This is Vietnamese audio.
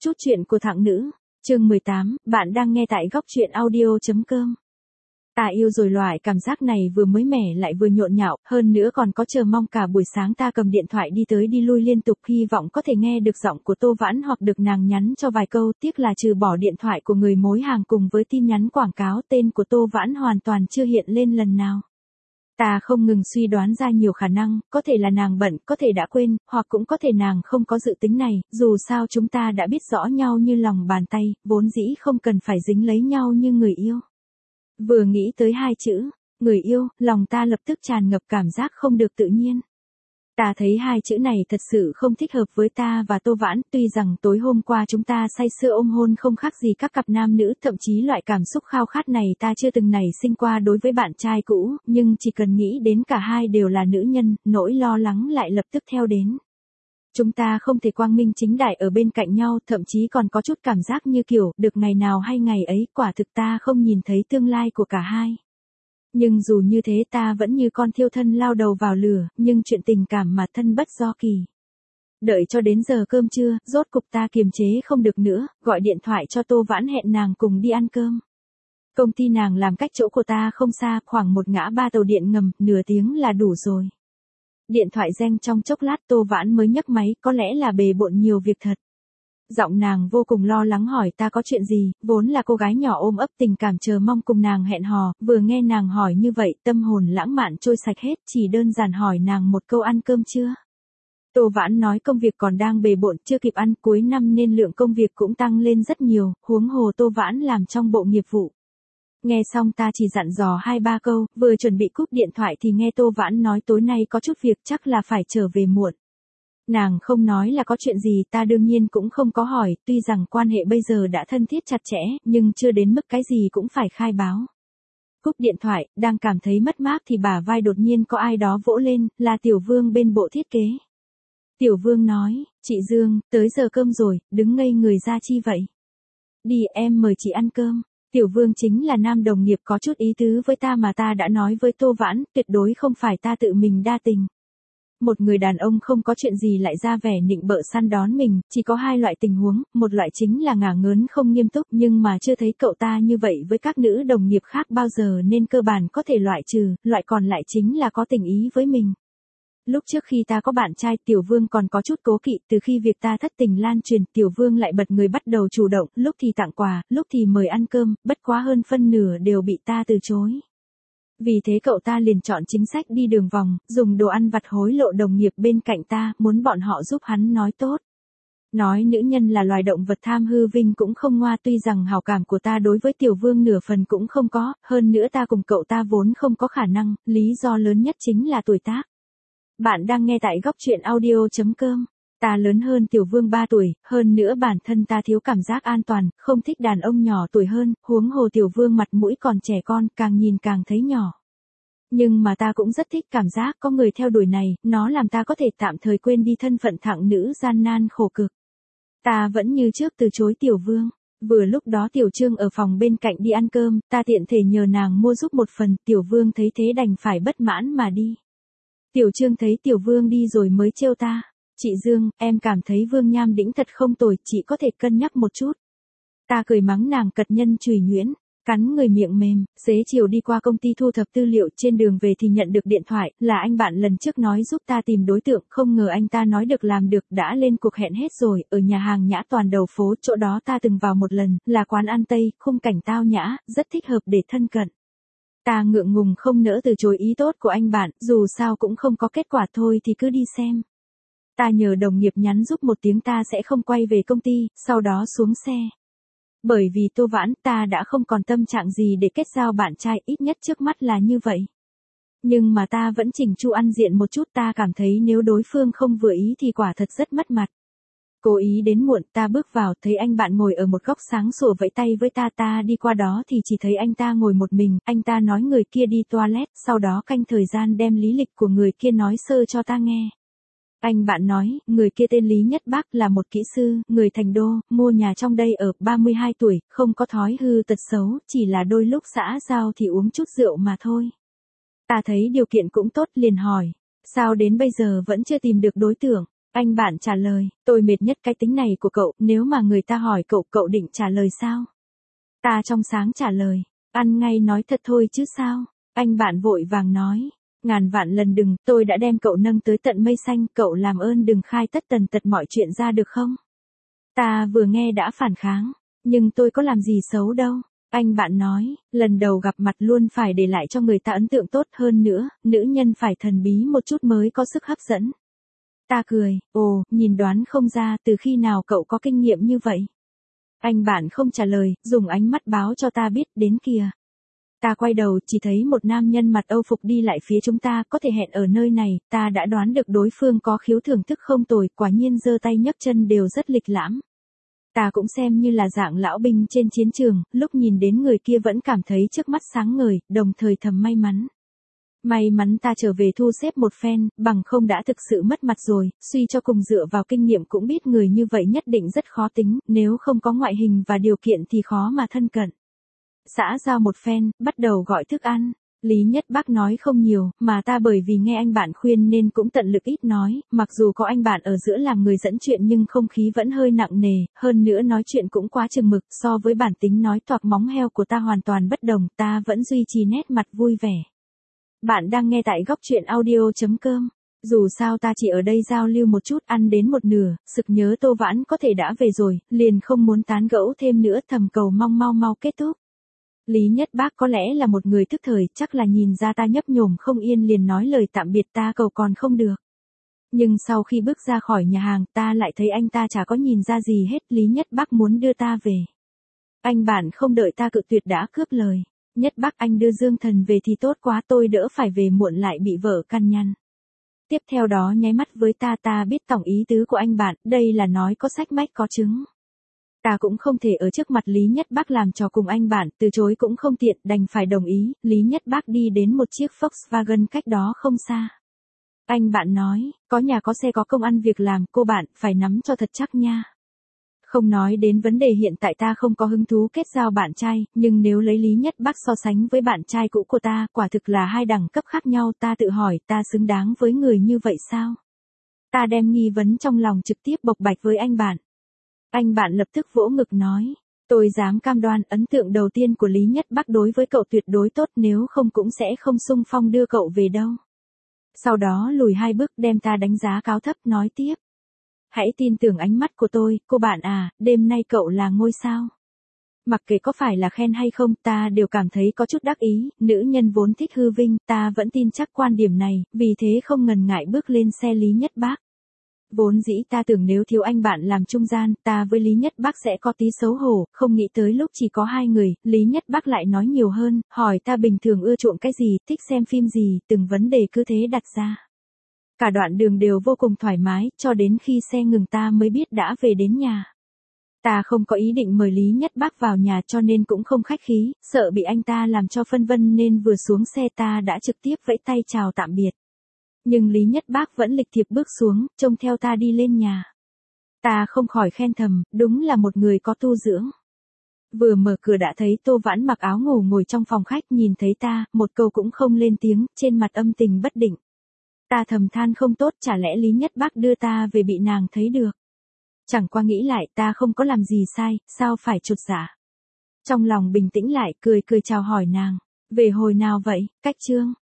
Chút chuyện của thạng nữ, chương 18, bạn đang nghe tại góc truyện audio.com. Ta yêu rồi, loại cảm giác này vừa mới mẻ lại vừa nhộn nhạo, hơn nữa còn có chờ mong cả buổi sáng. Ta cầm điện thoại đi tới đi lui liên tục, hy vọng có thể nghe được giọng của Tô Vãn hoặc được nàng nhắn cho vài câu. Tiếc là trừ bỏ điện thoại của người mối hàng cùng với tin nhắn quảng cáo, tên của Tô Vãn hoàn toàn chưa hiện lên lần nào. Ta không ngừng suy đoán ra nhiều khả năng, có thể là nàng bận, có thể đã quên, hoặc cũng có thể nàng không có dự tính này. Dù sao chúng ta đã biết rõ nhau như lòng bàn tay, vốn dĩ không cần phải dính lấy nhau như người yêu. Vừa nghĩ tới hai chữ, người yêu, lòng ta lập tức tràn ngập cảm giác không được tự nhiên. Ta thấy hai chữ này thật sự không thích hợp với ta và Tô Vãn, tuy rằng tối hôm qua chúng ta say sưa ôm hôn không khác gì các cặp nam nữ, thậm chí loại cảm xúc khao khát này ta chưa từng nảy sinh qua đối với bạn trai cũ, nhưng chỉ cần nghĩ đến cả hai đều là nữ nhân, nỗi lo lắng lại lập tức theo đến. Chúng ta không thể quang minh chính đại ở bên cạnh nhau, thậm chí còn có chút cảm giác như kiểu, được ngày nào hay ngày ấy, quả thực ta không nhìn thấy tương lai của cả hai. Nhưng dù như thế ta vẫn như con thiêu thân lao đầu vào lửa, nhưng chuyện tình cảm mà thân bất do kỳ. Đợi cho đến giờ cơm trưa, rốt cục ta kiềm chế không được nữa, gọi điện thoại cho Tô Vãn hẹn nàng cùng đi ăn cơm. Công ty nàng làm cách chỗ của ta không xa, khoảng một ngã ba tàu điện ngầm, nửa tiếng là đủ rồi. Điện thoại reng trong chốc lát, Tô Vãn mới nhấc máy, có lẽ là bề bộn nhiều việc thật. Giọng nàng vô cùng lo lắng hỏi ta có chuyện gì, vốn là cô gái nhỏ ôm ấp tình cảm chờ mong cùng nàng hẹn hò, vừa nghe nàng hỏi như vậy, tâm hồn lãng mạn trôi sạch hết, chỉ đơn giản hỏi nàng một câu ăn cơm chưa. Tô Vãn nói công việc còn đang bề bộn, chưa kịp ăn, cuối năm nên lượng công việc cũng tăng lên rất nhiều, huống hồ Tô Vãn làm trong bộ nghiệp vụ. Nghe xong ta chỉ dặn dò 2-3 câu, vừa chuẩn bị cúp điện thoại thì nghe Tô Vãn nói tối nay có chút việc, chắc là phải trở về muộn. Nàng không nói là có chuyện gì, ta đương nhiên cũng không có hỏi, tuy rằng quan hệ bây giờ đã thân thiết chặt chẽ, nhưng chưa đến mức cái gì cũng phải khai báo. Cúp điện thoại, đang cảm thấy mất mát thì bả vai đột nhiên có ai đó vỗ lên, là Tiểu Vương bên bộ thiết kế. Tiểu Vương nói, chị Dương, tới giờ cơm rồi, đứng ngây người ra chi vậy? Đi, em mời chị ăn cơm. Tiểu Vương chính là nam đồng nghiệp có chút ý tứ với ta mà ta đã nói với Tô Vãn, tuyệt đối không phải ta tự mình đa tình. Một người đàn ông không có chuyện gì lại ra vẻ nịnh bợ săn đón mình, chỉ có hai loại tình huống, một loại chính là ngả ngớn không nghiêm túc, nhưng mà chưa thấy cậu ta như vậy với các nữ đồng nghiệp khác bao giờ nên cơ bản có thể loại trừ, loại còn lại chính là có tình ý với mình. Lúc trước khi ta có bạn trai, Tiểu Vương còn có chút cố kỵ, từ khi việc ta thất tình lan truyền, Tiểu Vương lại bật người bắt đầu chủ động, lúc thì tặng quà, lúc thì mời ăn cơm, bất quá hơn phân nửa đều bị ta từ chối. Vì thế cậu ta liền chọn chính sách đi đường vòng, dùng đồ ăn vặt hối lộ đồng nghiệp bên cạnh ta, muốn bọn họ giúp hắn nói tốt. Nói nữ nhân là loài động vật tham hư vinh cũng không ngoa, tuy rằng hảo cảm của ta đối với Tiểu Vương nửa phần cũng không có, hơn nữa ta cùng cậu ta vốn không có khả năng, lý do lớn nhất chính là tuổi tác. Bạn đang nghe tại góc truyện audio.com. Ta lớn hơn Tiểu Vương 3 tuổi, hơn nữa bản thân ta thiếu cảm giác an toàn, không thích đàn ông nhỏ tuổi hơn, huống hồ Tiểu Vương mặt mũi còn trẻ con, càng nhìn càng thấy nhỏ. Nhưng mà ta cũng rất thích cảm giác có người theo đuổi này, nó làm ta có thể tạm thời quên đi thân phận thạng nữ gian nan khổ cực. Ta vẫn như trước từ chối Tiểu Vương. Vừa lúc đó Tiểu Trương ở phòng bên cạnh đi ăn cơm, ta tiện thể nhờ nàng mua giúp một phần, Tiểu Vương thấy thế đành phải bất mãn mà đi. Tiểu Trương thấy Tiểu Vương đi rồi mới trêu ta. Chị Dương, em cảm thấy Vương Nham Đĩnh thật không tồi, chị có thể cân nhắc một chút. Ta cười mắng nàng cật nhân chùy nhuyễn, cắn người miệng mềm. Xế chiều đi qua công ty thu thập tư liệu, trên đường về thì nhận được điện thoại, là anh bạn lần trước nói giúp ta tìm đối tượng, không ngờ anh ta nói được làm được, đã lên cuộc hẹn hết rồi, ở nhà hàng Nhã Toàn đầu phố, chỗ đó ta từng vào một lần, là quán ăn Tây, khung cảnh tao nhã, rất thích hợp để thân cận. Ta ngượng ngùng không nỡ từ chối ý tốt của anh bạn, dù sao cũng không có kết quả thôi thì cứ đi xem. Ta nhờ đồng nghiệp nhắn giúp một tiếng ta sẽ không quay về công ty, sau đó xuống xe. Bởi vì Tô Vãn, ta đã không còn tâm trạng gì để kết giao bạn trai, ít nhất trước mắt là như vậy. Nhưng mà ta vẫn chỉnh chu ăn diện một chút, ta cảm thấy nếu đối phương không vừa ý thì quả thật rất mất mặt. Cố ý đến muộn, ta bước vào, thấy anh bạn ngồi ở một góc sáng sủa vẫy tay với ta, ta đi qua đó thì chỉ thấy anh ta ngồi một mình, anh ta nói người kia đi toilet, sau đó canh thời gian đem lý lịch của người kia nói sơ cho ta nghe. Anh bạn nói, người kia tên Lý Nhất Bác là một kỹ sư, người Thành Đô, mua nhà trong đây ở, 32 tuổi, không có thói hư tật xấu, chỉ là đôi lúc xã giao thì uống chút rượu mà thôi. Ta thấy điều kiện cũng tốt liền hỏi, sao đến bây giờ vẫn chưa tìm được đối tượng? Anh bạn trả lời, tôi mệt nhất cái tính này của cậu, nếu mà người ta hỏi cậu, cậu định trả lời sao? Ta trong sáng trả lời, ăn ngay nói thật thôi chứ sao? Anh bạn vội vàng nói, ngàn vạn lần đừng, tôi đã đem cậu nâng tới tận mây xanh, cậu làm ơn đừng khai tất tần tật mọi chuyện ra được không? Ta vừa nghe đã phản kháng, nhưng tôi có làm gì xấu đâu. Anh bạn nói, lần đầu gặp mặt luôn phải để lại cho người ta ấn tượng tốt hơn nữa, nữ nhân phải thần bí một chút mới có sức hấp dẫn. Ta cười, ồ, nhìn đoán không ra từ khi nào cậu có kinh nghiệm như vậy. Anh bạn không trả lời, dùng ánh mắt báo cho ta biết, đến kìa. Ta quay đầu, chỉ thấy một nam nhân mặc Âu phục đi lại phía chúng ta, có thể hẹn ở nơi này, ta đã đoán được đối phương có khiếu thưởng thức không tồi, quả nhiên giơ tay nhấc chân đều rất lịch lãm. Ta cũng xem như là dạng lão binh trên chiến trường, lúc nhìn đến người kia vẫn cảm thấy trước mắt sáng ngời, đồng thời thầm may mắn. May mắn ta trở về thu xếp một phen, bằng không đã thực sự mất mặt rồi, suy cho cùng dựa vào kinh nghiệm cũng biết người như vậy nhất định rất khó tính, nếu không có ngoại hình và điều kiện thì khó mà thân cận. Xã giao một phen, bắt đầu gọi thức ăn. Lý Nhất Bác nói không nhiều, mà ta bởi vì nghe anh bạn khuyên nên cũng tận lực ít nói, mặc dù có anh bạn ở giữa làm người dẫn chuyện nhưng không khí vẫn hơi nặng nề, hơn nữa nói chuyện cũng quá chừng mực, so với bản tính nói toạc móng heo của ta hoàn toàn bất đồng, ta vẫn duy trì nét mặt vui vẻ. Bạn đang nghe tại góc truyện audio.com. Dù sao ta chỉ ở đây giao lưu một chút, ăn đến một nửa, sực nhớ Tô Vãn có thể đã về rồi, liền không muốn tán gẫu thêm nữa, thầm cầu mong mau kết thúc. Lý Nhất Bác có lẽ là một người thức thời, chắc là nhìn ra ta nhấp nhổm không yên liền nói lời tạm biệt, ta cầu còn không được. Nhưng sau khi bước ra khỏi nhà hàng, ta lại thấy anh ta chả có nhìn ra gì hết, Lý Nhất Bác muốn đưa ta về. Anh bạn không đợi ta cự tuyệt đã cướp lời. Nhất Bác anh đưa Dương Thần về thì tốt quá, tôi đỡ phải về muộn lại bị vợ căn nhăn. Tiếp theo đó nháy mắt với ta biết tổng ý tứ của anh bạn, đây là nói có sách mách có chứng. Ta cũng không thể ở trước mặt Lý Nhất Bác làm trò cùng anh bạn, từ chối cũng không tiện, đành phải đồng ý, Lý Nhất Bác đi đến một chiếc Volkswagen cách đó không xa. Anh bạn nói, có nhà có xe có công ăn việc làm, cô bạn, phải nắm cho thật chắc nha. Không nói đến vấn đề hiện tại ta không có hứng thú kết giao bạn trai, nhưng nếu lấy Lý Nhất Bác so sánh với bạn trai cũ của ta, quả thực là hai đẳng cấp khác nhau, ta tự hỏi, ta xứng đáng với người như vậy sao? Ta đem nghi vấn trong lòng trực tiếp bộc bạch với anh bạn. Anh bạn lập tức vỗ ngực nói, tôi dám cam đoan ấn tượng đầu tiên của Lý Nhất Bác đối với cậu tuyệt đối tốt, nếu không cũng sẽ không xung phong đưa cậu về đâu. Sau đó lùi 2 bước đem ta đánh giá cao thấp nói tiếp. Hãy tin tưởng ánh mắt của tôi, cô bạn à, đêm nay cậu là ngôi sao. Mặc kệ có phải là khen hay không, ta đều cảm thấy có chút đắc ý, nữ nhân vốn thích hư vinh, ta vẫn tin chắc quan điểm này, vì thế không ngần ngại bước lên xe Lý Nhất Bác. Vốn dĩ ta tưởng nếu thiếu anh bạn làm trung gian, ta với Lý Nhất Bác sẽ có tí xấu hổ, không nghĩ tới lúc chỉ có 2 người, Lý Nhất Bác lại nói nhiều hơn, hỏi ta bình thường ưa chuộng cái gì, thích xem phim gì, từng vấn đề cứ thế đặt ra. Cả đoạn đường đều vô cùng thoải mái, cho đến khi xe ngừng ta mới biết đã về đến nhà. Ta không có ý định mời Lý Nhất Bác vào nhà cho nên cũng không khách khí, sợ bị anh ta làm cho phân vân nên vừa xuống xe ta đã trực tiếp vẫy tay chào tạm biệt. Nhưng Lý Nhất Bác vẫn lịch thiệp bước xuống, trông theo ta đi lên nhà. Ta không khỏi khen thầm, đúng là một người có tu dưỡng. Vừa mở cửa đã thấy Tô Vãn mặc áo ngủ ngồi trong phòng khách, nhìn thấy ta, một câu cũng không lên tiếng, trên mặt âm tình bất định. Ta thầm than không tốt, chả lẽ Lý Nhất Bác đưa ta về bị nàng thấy được. Chẳng qua nghĩ lại, ta không có làm gì sai, sao phải chột dạ. Trong lòng bình tĩnh lại, cười chào hỏi nàng. Về hồi nào vậy, cách chương.